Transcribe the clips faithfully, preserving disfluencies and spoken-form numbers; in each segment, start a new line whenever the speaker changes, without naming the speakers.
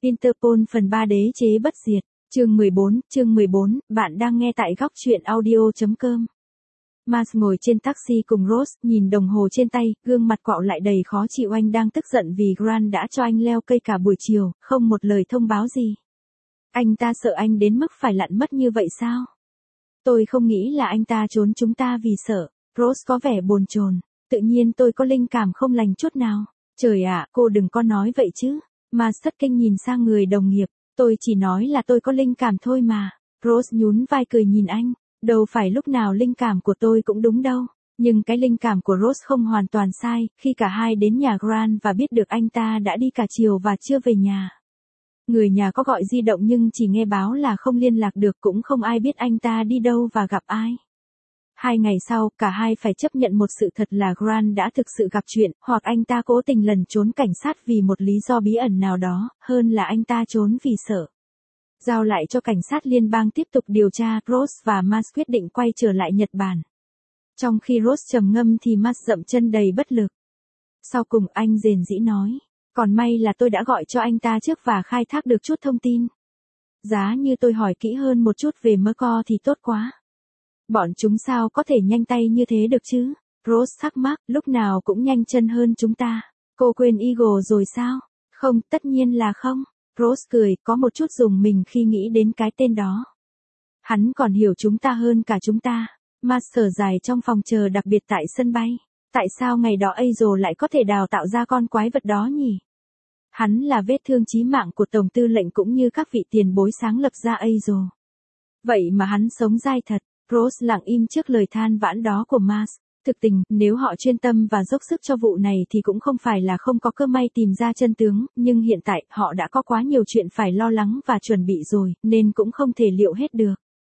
Interpol phần ba đế chế bất diệt, chương mười bốn, chương mười bốn, bạn đang nghe tại góc truyện audio.com. Mars ngồi trên taxi cùng Rose, nhìn đồng hồ trên tay, gương mặt quạo lại đầy khó chịu. Anh đang tức giận vì Grant đã cho anh leo cây cả buổi chiều, không một lời thông báo gì. Anh ta sợ anh đến mức phải lặn mất như vậy sao? Tôi không nghĩ là anh ta trốn chúng ta vì sợ. Rose có vẻ bồn chồn. Tự nhiên tôi có linh cảm không lành chút nào. Trời ạ, cô đừng có nói vậy chứ. Mars thất kinh nhìn sang người đồng nghiệp. Tôi chỉ nói là tôi có linh cảm thôi mà. Rose nhún vai cười nhìn anh. Đâu phải lúc nào linh cảm của tôi cũng đúng đâu. Nhưng cái linh cảm của Rose không hoàn toàn sai, khi cả hai đến nhà Grant và biết được anh ta đã đi cả chiều và chưa về nhà. Người nhà có gọi di động nhưng chỉ nghe báo là không liên lạc được, cũng không ai biết anh ta đi đâu và gặp ai. Hai ngày sau, cả hai phải chấp nhận một sự thật là Grant đã thực sự gặp chuyện, hoặc anh ta cố tình lẩn trốn cảnh sát vì một lý do bí ẩn nào đó, hơn là anh ta trốn vì sợ. Giao lại cho cảnh sát liên bang tiếp tục điều tra, Rose và Mars quyết định quay trở lại Nhật Bản. Trong khi Rose trầm ngâm thì Mars dậm chân đầy bất lực. Sau cùng anh rền rĩ nói, còn may là tôi đã gọi cho anh ta trước và khai thác được chút thông tin. Giá như tôi hỏi kỹ hơn một chút về Merco thì tốt quá. Bọn chúng sao có thể nhanh tay như thế được chứ? Rose thắc mắc, lúc nào cũng nhanh chân hơn chúng ta. Cô quên Eagle rồi sao? Không, tất nhiên là không. Rose cười, có một chút rùng mình khi nghĩ đến cái tên đó. Hắn còn hiểu chúng ta hơn cả chúng ta. Mars thở dài trong phòng chờ đặc biệt tại sân bay. Tại sao ngày đó Eagle lại có thể đào tạo ra con quái vật đó nhỉ? Hắn là vết thương chí mạng của Tổng tư lệnh cũng như các vị tiền bối sáng lập ra Eagle. Vậy mà hắn sống dai thật. Rose lặng im trước lời than vãn đó của Mars. Thực tình, nếu họ chuyên tâm và dốc sức cho vụ này thì cũng không phải là không có cơ may tìm ra chân tướng, nhưng hiện tại, họ đã có quá nhiều chuyện phải lo lắng và chuẩn bị rồi, nên cũng không thể liệu hết được.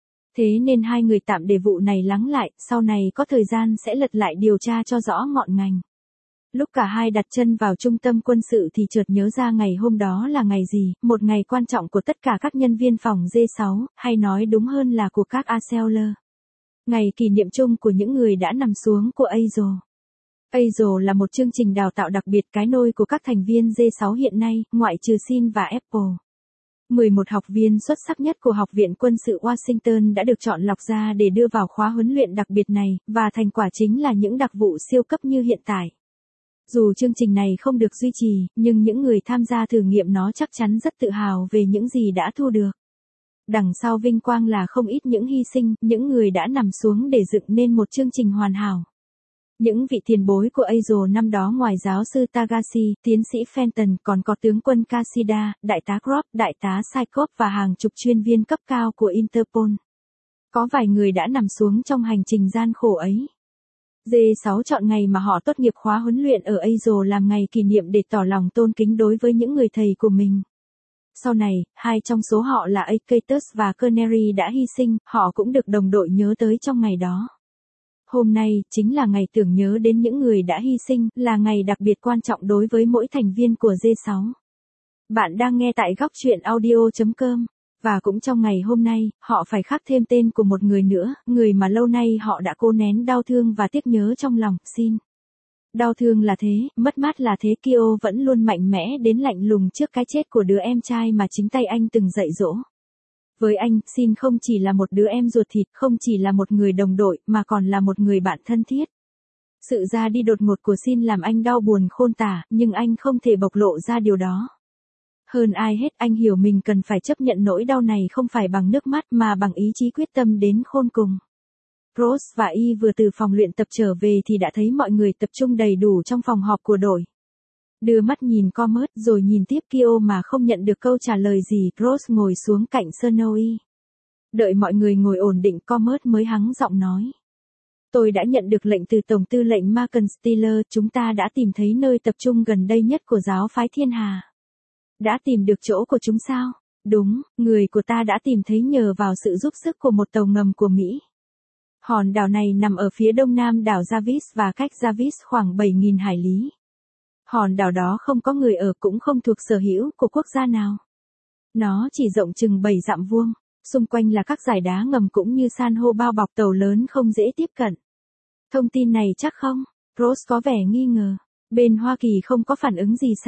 Thế nên hai người tạm để vụ này lắng lại, sau này có thời gian sẽ lật lại điều tra cho rõ ngọn ngành. Lúc cả hai đặt chân vào trung tâm quân sự thì chợt nhớ ra ngày hôm đó là ngày gì, một ngày quan trọng của tất cả các nhân viên phòng D sáu, hay nói đúng hơn là của các Arcelor. Ngày kỷ niệm chung của những người đã nằm xuống của Eagle. Eagle là một chương trình đào tạo đặc biệt, cái nôi của các thành viên D sáu hiện nay, ngoại trừ Sin và Apple. mười một học viên xuất sắc nhất của Học viện Quân sự Washington đã được chọn lọc ra để đưa vào khóa huấn luyện đặc biệt này, và thành quả chính là những đặc vụ siêu cấp như hiện tại. Dù chương trình này không được duy trì, nhưng những người tham gia thử nghiệm nó chắc chắn rất tự hào về những gì đã thu được. Đằng sau vinh quang là không ít những hy sinh, những người đã nằm xuống để dựng nên một chương trình hoàn hảo. Những vị tiền bối của Eagle năm đó ngoài giáo sư Tagashi, tiến sĩ Fenton còn có tướng quân Kashida, đại tá Grob, đại tá Saikov và hàng chục chuyên viên cấp cao của Interpol. Có vài người đã nằm xuống trong hành trình gian khổ ấy. D sáu chọn ngày mà họ tốt nghiệp khóa huấn luyện ở Eagle làm ngày kỷ niệm để tỏ lòng tôn kính đối với những người thầy của mình. Sau này, hai trong số họ là Acatus và Canary đã hy sinh, họ cũng được đồng đội nhớ tới trong ngày đó. Hôm nay, chính là ngày tưởng nhớ đến những người đã hy sinh, là ngày đặc biệt quan trọng đối với mỗi thành viên của D sáu. Bạn đang nghe tại góc truyện audio.com. Và cũng trong ngày hôm nay, họ phải khắc thêm tên của một người nữa, người mà lâu nay họ đã cố nén đau thương và tiếc nhớ trong lòng, Sin. Đau thương là thế, mất mát là thế, Kyo vẫn luôn mạnh mẽ đến lạnh lùng trước cái chết của đứa em trai mà chính tay anh từng dạy dỗ. Với anh, Sin không chỉ là một đứa em ruột thịt, không chỉ là một người đồng đội, mà còn là một người bạn thân thiết. Sự ra đi đột ngột của Sin làm anh đau buồn khôn tả, nhưng anh không thể bộc lộ ra điều đó. Hơn ai hết, anh hiểu mình cần phải chấp nhận nỗi đau này không phải bằng nước mắt mà bằng ý chí quyết tâm đến khôn cùng. Rose và Y vừa từ phòng luyện tập trở về thì đã thấy mọi người tập trung đầy đủ trong phòng họp của đội. Đưa mắt nhìn Comet rồi nhìn tiếp Kyo mà không nhận được câu trả lời gì, Rose ngồi xuống cạnh Snowy. Đợi mọi người ngồi ổn định, Comet mới hắng giọng nói. Tôi đã nhận được lệnh từ Tổng tư lệnh Malcolm Steele, chúng ta đã tìm thấy nơi tập trung gần đây nhất của giáo phái Thiên Hà. Đã tìm được chỗ của chúng sao? Đúng, người của ta đã tìm thấy nhờ vào sự giúp sức của một tàu ngầm của Mỹ. Hòn đảo này nằm ở phía đông nam đảo Jarvis và cách Jarvis khoảng bảy nghìn hải lý. Hòn đảo đó không có người ở, cũng không thuộc sở hữu của quốc gia nào. Nó chỉ rộng chừng bảy dặm vuông, xung quanh là các dải đá ngầm cũng như san hô bao bọc tàu lớn không dễ tiếp cận. Thông tin này chắc không? Rose có vẻ nghi ngờ. Bên Hoa Kỳ không có phản ứng gì sao?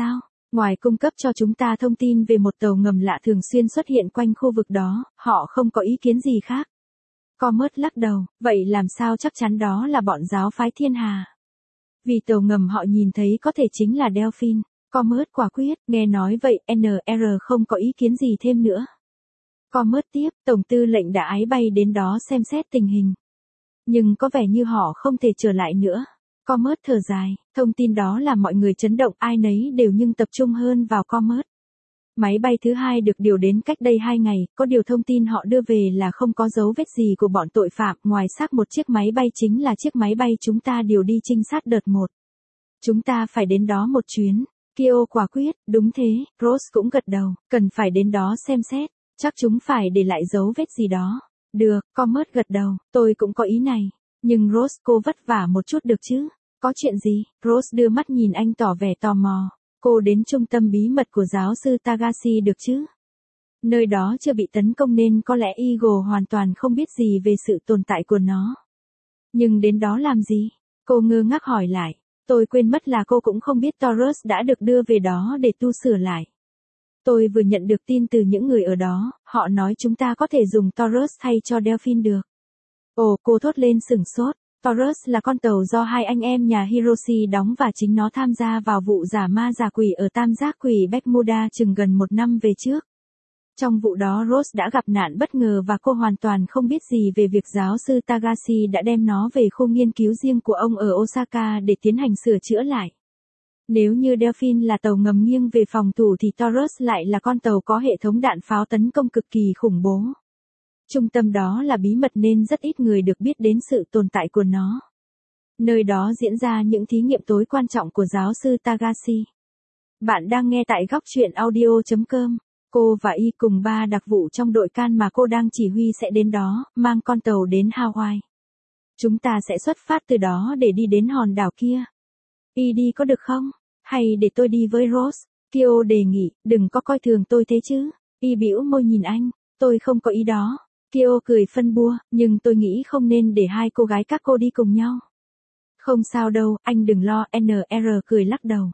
Ngoài cung cấp cho chúng ta thông tin về một tàu ngầm lạ thường xuyên xuất hiện quanh khu vực đó, họ không có ý kiến gì khác. Comet lắc đầu, vậy làm sao chắc chắn đó là bọn giáo phái thiên hà? Vì tàu ngầm họ nhìn thấy có thể chính là Delphin. Comet quả quyết, nghe nói vậy, en rờ không có ý kiến gì thêm nữa. Comet tiếp, Tổng tư lệnh đã ái bay đến đó xem xét tình hình. Nhưng có vẻ như họ không thể trở lại nữa. Comet thở dài, thông tin đó là mọi người chấn động, ai nấy đều nhưng tập trung hơn vào Comet. Máy bay thứ hai được điều đến cách đây hai ngày, có điều thông tin họ đưa về là không có dấu vết gì của bọn tội phạm, ngoài xác một chiếc máy bay chính là chiếc máy bay chúng ta điều đi trinh sát đợt một. Chúng ta phải đến đó một chuyến. Kyo quả quyết, đúng thế, Rose cũng gật đầu, cần phải đến đó xem xét, chắc chúng phải để lại dấu vết gì đó. Được, Comet gật đầu, tôi cũng có ý này. Nhưng Rose, cô vất vả một chút được chứ? Có chuyện gì? Rose đưa mắt nhìn anh tỏ vẻ tò mò. Cô đến trung tâm bí mật của giáo sư Tagashi được chứ? Nơi đó chưa bị tấn công nên có lẽ Eagle hoàn toàn không biết gì về sự tồn tại của nó. Nhưng đến đó làm gì? Cô ngơ ngác hỏi lại. Tôi quên mất là cô cũng không biết Taurus đã được đưa về đó để tu sửa lại. Tôi vừa nhận được tin từ những người ở đó, họ nói chúng ta có thể dùng Taurus thay cho Delphin được. Ồ, cô thốt lên sửng sốt. Taurus là con tàu do hai anh em nhà Hiroshi đóng và chính nó tham gia vào vụ giả ma giả quỷ ở Tam Giác Quỷ Bermuda chừng gần một năm về trước. Trong vụ đó Rose đã gặp nạn bất ngờ và cô hoàn toàn không biết gì về việc giáo sư Tagashi đã đem nó về khu nghiên cứu riêng của ông ở Osaka để tiến hành sửa chữa lại. Nếu như Delphin là tàu ngầm nghiêng về phòng thủ thì Taurus lại là con tàu có hệ thống đạn pháo tấn công cực kỳ khủng bố. Trung tâm đó là bí mật nên rất ít người được biết đến sự tồn tại của nó. Nơi đó diễn ra những thí nghiệm tối quan trọng của giáo sư Tagashi. Bạn đang nghe tại góc truyện audio chấm com. Cô và Y cùng ba đặc vụ trong đội can mà cô đang chỉ huy sẽ đến đó, mang con tàu đến Hawaii. Chúng ta sẽ xuất phát từ đó để đi đến hòn đảo kia. Y đi có được không? Hay để tôi đi với Rose? Kyo đề nghị, đừng có coi thường tôi thế chứ. Y bĩu môi nhìn anh, tôi không có ý đó. Kyo cười phân bua, nhưng tôi nghĩ không nên để hai cô gái các cô đi cùng nhau. Không sao đâu, anh đừng lo, en rờ cười lắc đầu.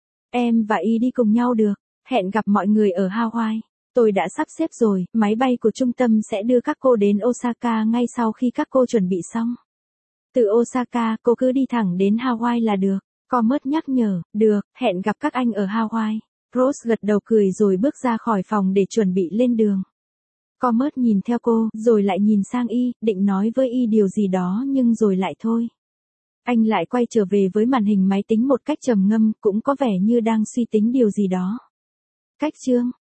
Em và Y đi cùng nhau được, hẹn gặp mọi người ở Hawaii. Tôi đã sắp xếp rồi, máy bay của trung tâm sẽ đưa các cô đến Osaka ngay sau khi các cô chuẩn bị xong. Từ Osaka, cô cứ đi thẳng đến Hawaii là được. Comet nhắc nhở, được, hẹn gặp các anh ở Hawaii. Rose gật đầu cười rồi bước ra khỏi phòng để chuẩn bị lên đường. Comet nhìn theo cô, rồi lại nhìn sang Y, định nói với Y điều gì đó nhưng rồi lại thôi. Anh lại quay trở về với màn hình máy tính một cách trầm ngâm, cũng có vẻ như đang suy tính điều gì đó. Cách chương